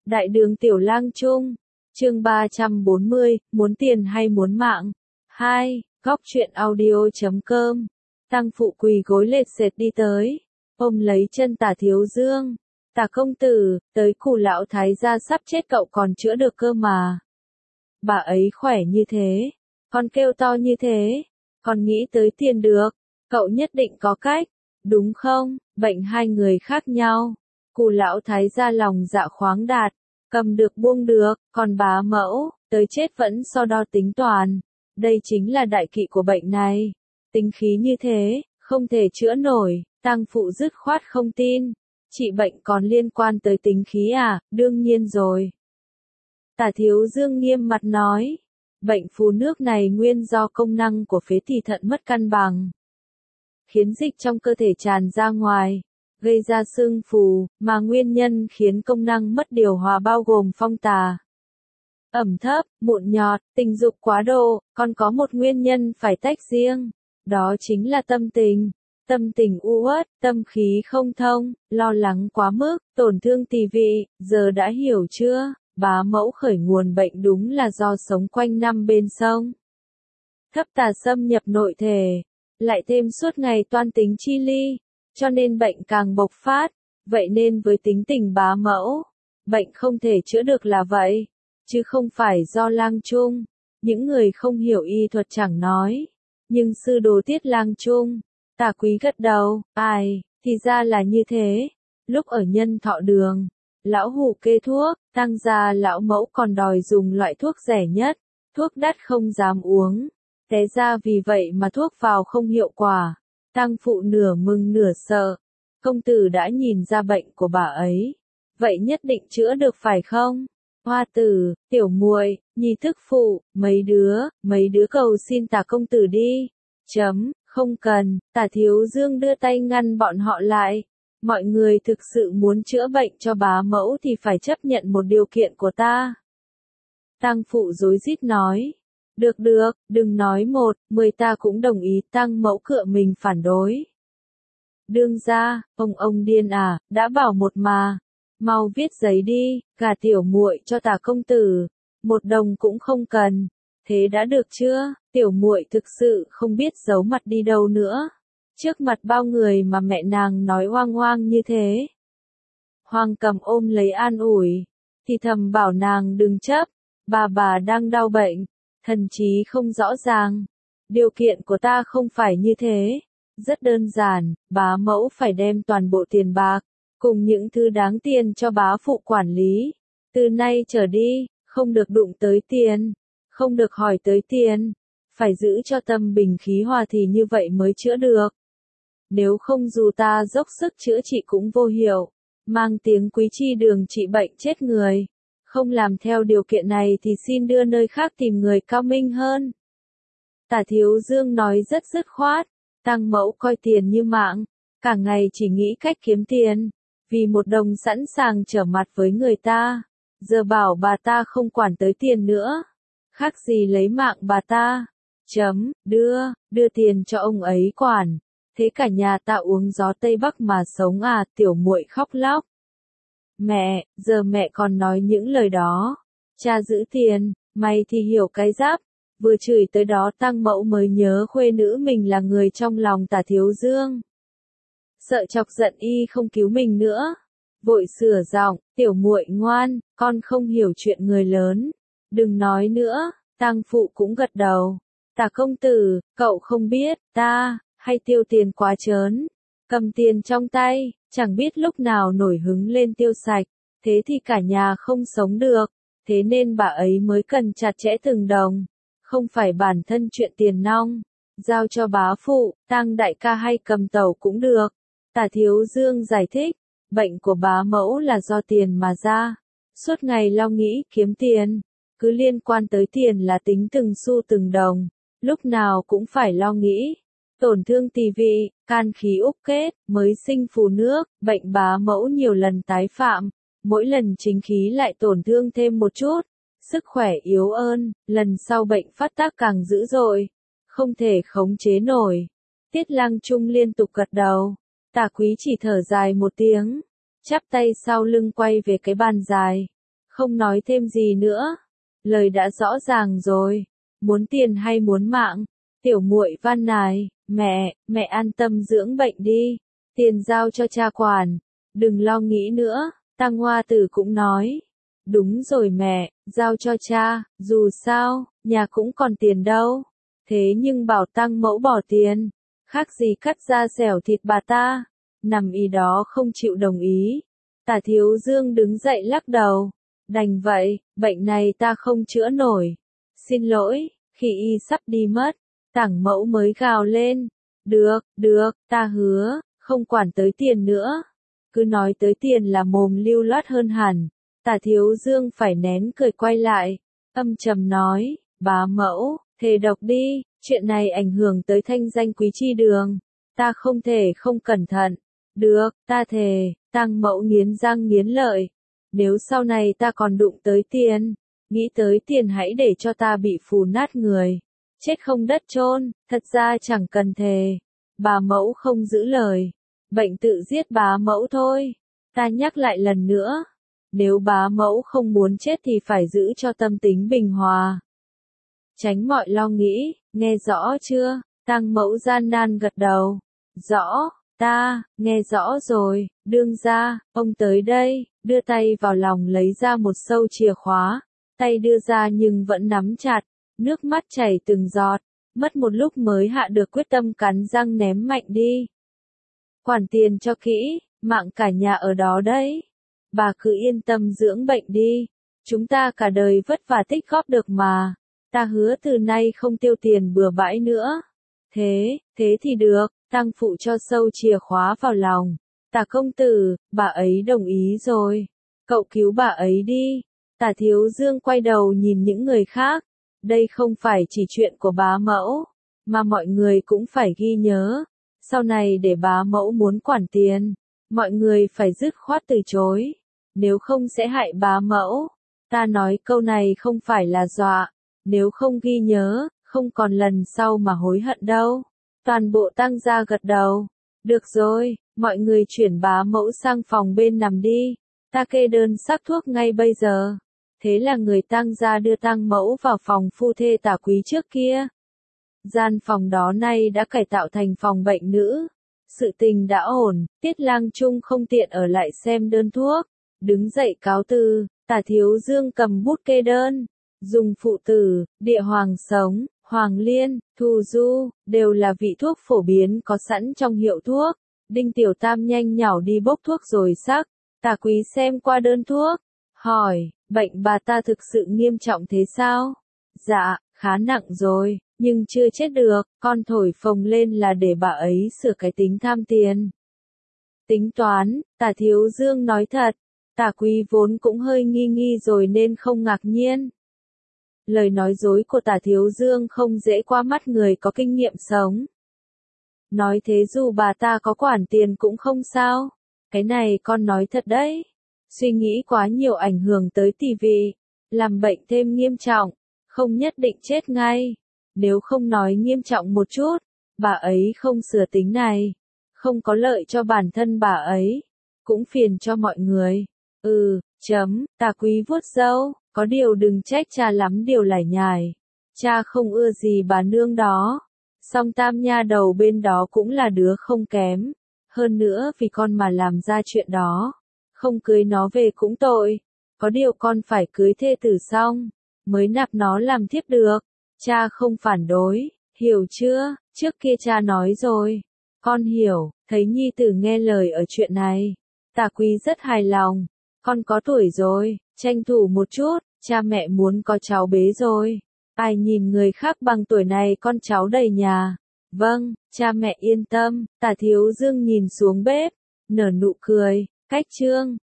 Đại đường Tiểu Lang Trung, chương 340, muốn tiền hay muốn mạng? 2. Góc truyện audio.com. Tăng phụ quỳ gối lệt sệt đi tới, ôm lấy chân Tả Thiếu Dương. Tả công tử, tới Cù lão thái gia sắp chết cậu còn chữa được cơ mà. Bà ấy khỏe như thế, còn kêu to như thế, còn nghĩ tới tiền được, cậu nhất định có cách, đúng không? Bệnh hai người khác nhau. Cù lão thái gia lòng dạ khoáng đạt, cầm được buông được, còn bá mẫu, tới chết vẫn so đo tính toán. Đây chính là đại kỵ của bệnh này. Tính khí như thế, không thể chữa nổi, Tăng phụ dứt khoát không tin. Trị bệnh còn liên quan tới tính khí à? Đương nhiên rồi. Tả Thiếu Dương nghiêm mặt nói, bệnh phù nước này nguyên do công năng của phế thì thận mất cân bằng, khiến dịch trong cơ thể tràn ra ngoài, gây ra sưng phù, mà nguyên nhân khiến công năng mất điều hòa bao gồm phong tà, ẩm thấp, mụn nhọt, tình dục quá độ, còn có một nguyên nhân phải tách riêng, đó chính là tâm tình. Tâm tình u uất, tâm khí không thông, lo lắng quá mức, tổn thương tỳ vị, giờ đã hiểu chưa? Bá mẫu khởi nguồn bệnh đúng là do sống quanh năm bên sông. Thấp tà xâm nhập nội thể, lại thêm suốt ngày toan tính chi ly, cho nên bệnh càng bộc phát. Vậy nên với tính tình bá mẫu, bệnh không thể chữa được là vậy, chứ không phải do Lang Trung. Những người không hiểu y thuật chẳng nói, nhưng sư đồ Tiết Lang Trung, Tả Quý gật đầu, ai, thì ra là như thế. Lúc ở Nhân Thọ Đường, lão hủ kê thuốc, Tăng gia lão mẫu còn đòi dùng loại thuốc rẻ nhất, thuốc đắt không dám uống. Té ra vì vậy mà thuốc vào không hiệu quả. Tăng phụ nửa mừng nửa sợ. Công tử đã nhìn ra bệnh của bà ấy, vậy nhất định chữa được phải không? Hoa tử, tiểu muội, nhi thức phụ, mấy đứa cầu xin Tả công tử đi. Không cần. Tả Thiếu Dương đưa tay ngăn bọn họ lại. Mọi người thực sự muốn chữa bệnh cho bá mẫu thì phải chấp nhận một điều kiện của ta. Tăng phụ rối rít nói. Được, đừng nói 10 ta cũng đồng ý. Tăng mẫu cựa mình phản đối. Đương gia, ông điên à, đã bảo một mà. Mau viết giấy đi, gả tiểu muội cho Tả công tử. 1 đồng cũng không cần. Thế đã được chưa? Tiểu muội thực sự không biết giấu mặt đi đâu nữa. Trước mặt bao người mà mẹ nàng nói oang oang như thế. Hoàng Cầm ôm lấy an ủi, thì thầm bảo nàng đừng chấp, bà đang đau bệnh, thần trí không rõ ràng. Điều kiện của ta không phải như thế, rất đơn giản, bá mẫu phải đem toàn bộ tiền bạc, cùng những thứ đáng tiền cho bá phụ quản lý. Từ nay trở đi, không được đụng tới tiền, không được hỏi tới tiền, phải giữ cho tâm bình khí hòa thì như vậy mới chữa được. Nếu không dù ta dốc sức chữa trị cũng vô hiệu, mang tiếng quý chi đường trị bệnh chết người. Không làm theo điều kiện này thì xin đưa nơi khác tìm người cao minh hơn. Tả Thiếu Dương nói rất dứt khoát, Tăng mẫu coi tiền như mạng, cả ngày chỉ nghĩ cách kiếm tiền, vì 1 đồng sẵn sàng trở mặt với người ta, giờ bảo bà ta không quản tới tiền nữa, khác gì lấy mạng bà ta. Đưa tiền cho ông ấy quản. Thế cả nhà ta uống gió Tây Bắc mà sống à? Tiểu muội khóc lóc. Mẹ, giờ mẹ còn nói những lời đó. Cha giữ tiền, mày thì hiểu cái giáp. Vừa chửi tới đó Tăng mẫu mới nhớ khuê nữ mình là người trong lòng Tả Thiếu Dương. Sợ chọc giận y không cứu mình nữa. Vội sửa giọng, tiểu muội ngoan, con không hiểu chuyện người lớn. Đừng nói nữa. Tăng phụ cũng gật đầu. Tả công tử, cậu không biết, ta hay tiêu tiền quá trớn, cầm tiền trong tay, chẳng biết lúc nào nổi hứng lên tiêu sạch, thế thì cả nhà không sống được, thế nên bà ấy mới cần chặt chẽ từng đồng, không phải bản thân chuyện tiền nong, giao cho bá phụ, Tăng đại ca hay cầm tẩu cũng được. Tả Thiếu Dương giải thích, bệnh của bá mẫu là do tiền mà ra, suốt ngày lo nghĩ kiếm tiền, cứ liên quan tới tiền là tính từng xu từng đồng, lúc nào cũng phải lo nghĩ. Tổn thương tỳ vị, can khí úc kết, mới sinh phù nước, bệnh bá mẫu nhiều lần tái phạm, mỗi lần chính khí lại tổn thương thêm một chút, sức khỏe yếu ơn, lần sau bệnh phát tác càng dữ dội, không thể khống chế nổi. Tiết Lang Trung liên tục gật đầu, Tả Quý chỉ thở dài một tiếng, chắp tay sau lưng quay về cái bàn dài, không nói thêm gì nữa. Lời đã rõ ràng rồi, muốn tiền hay muốn mạng? Tiểu muội van nài, mẹ an tâm dưỡng bệnh đi, tiền giao cho cha quản, đừng lo nghĩ nữa. Tăng Hoa Tử cũng nói, đúng rồi mẹ, giao cho cha, dù sao, nhà cũng còn tiền đâu. Thế nhưng bảo Tăng mẫu bỏ tiền, khác gì cắt da xẻo thịt bà ta. Nằm y đó không chịu đồng ý. Tả Thiếu Dương đứng dậy lắc đầu, đành vậy, bệnh này ta không chữa nổi. Xin lỗi, khi y sắp đi mất, Tảng mẫu mới gào lên, được, ta hứa, không quản tới tiền nữa. Cứ nói tới tiền là mồm lưu loát hơn hẳn. Tả Thiếu Dương phải nén cười quay lại, âm trầm nói, bá mẫu, thề độc đi, chuyện này ảnh hưởng tới thanh danh Quý Chi Đường, ta không thể không cẩn thận. Được, ta thề. Tăng mẫu nghiến răng nghiến lợi, nếu sau này ta còn đụng tới tiền, nghĩ tới tiền hãy để cho ta bị phù nát người, chết không đất chôn. Thật ra chẳng cần thề. Bà mẫu không giữ lời, bệnh tự giết bá mẫu thôi. Ta nhắc lại lần nữa, nếu bá mẫu không muốn chết thì phải giữ cho tâm tính bình hòa, tránh mọi lo nghĩ, nghe rõ chưa? Tăng mẫu gian nan gật đầu, rõ, ta, nghe rõ rồi. Đương gia, ông tới đây, đưa tay vào lòng lấy ra một sâu chìa khóa, tay đưa ra nhưng vẫn nắm chặt, nước mắt chảy từng giọt, mất một lúc mới hạ được quyết tâm cắn răng ném mạnh đi. Quản tiền cho kỹ, mạng cả nhà ở đó đấy. Bà cứ yên tâm dưỡng bệnh đi, chúng ta cả đời vất vả tích góp được mà. Ta hứa từ nay không tiêu tiền bừa bãi nữa. Thế thì được. Tăng phụ cho sâu chìa khóa vào lòng. Tả công tử, bà ấy đồng ý rồi. Cậu cứu bà ấy đi. Tả Thiếu Dương quay đầu nhìn những người khác. Đây không phải chỉ chuyện của bá mẫu, mà mọi người cũng phải ghi nhớ. Sau này để bá mẫu muốn quản tiền, mọi người phải dứt khoát từ chối. Nếu không sẽ hại bá mẫu. Ta nói câu này không phải là dọa. Nếu không ghi nhớ, không còn lần sau mà hối hận đâu. Toàn bộ Tăng gia gật đầu. Được rồi, mọi người chuyển bá mẫu sang phòng bên nằm đi. Ta kê đơn sắc thuốc ngay bây giờ. Thế là người Tăng gia đưa Tăng mẫu vào phòng phu thê Tả Quý trước kia. Gian phòng đó nay đã cải tạo thành phòng bệnh nữ. Sự tình đã ổn, Tiết Lang Trung không tiện ở lại xem đơn thuốc. Đứng dậy cáo từ, Tả Thiếu Dương cầm bút kê đơn. Dùng phụ tử, địa hoàng sống, hoàng liên, thù du, đều là vị thuốc phổ biến có sẵn trong hiệu thuốc. Đinh Tiểu Tam nhanh nhảu đi bốc thuốc rồi sắc. Tả Quý xem qua đơn thuốc, hỏi, bệnh bà ta thực sự nghiêm trọng thế sao? Dạ, khá nặng rồi, nhưng chưa chết được, con thổi phồng lên là để bà ấy sửa cái tính tham tiền. Tính toán, Tả Thiếu Dương nói thật. Tả Quý vốn cũng hơi nghi rồi nên không ngạc nhiên. Lời nói dối của Tả Thiếu Dương không dễ qua mắt người có kinh nghiệm sống. Nói thế dù bà ta có quản tiền cũng không sao. Cái này con nói thật đấy. Suy nghĩ quá nhiều ảnh hưởng tới tỷ vị, làm bệnh thêm nghiêm trọng, không nhất định chết ngay. Nếu không nói nghiêm trọng một chút, bà ấy không sửa tính này, không có lợi cho bản thân bà ấy, cũng phiền cho mọi người. Tả Quý vuốt râu, có điều đừng trách cha lắm điều lải nhải. Cha không ưa gì bà nương đó. Song Tam nha đầu bên đó cũng là đứa không kém. Hơn nữa vì con mà làm ra chuyện đó. Không cưới nó về cũng tội. Có điều con phải cưới thê tử xong, mới nạp nó làm thiếp được. Cha không phản đối, hiểu chưa? Trước kia cha nói rồi. Con hiểu, thấy nhi tử nghe lời ở chuyện này. Tả Quý rất hài lòng. Con có tuổi rồi, tranh thủ một chút, cha mẹ muốn có cháu bế rồi. Ai nhìn người khác bằng tuổi này con cháu đầy nhà. Vâng, cha mẹ yên tâm. Tả Thiếu Dương nhìn xuống bếp, nở nụ cười. Cách chương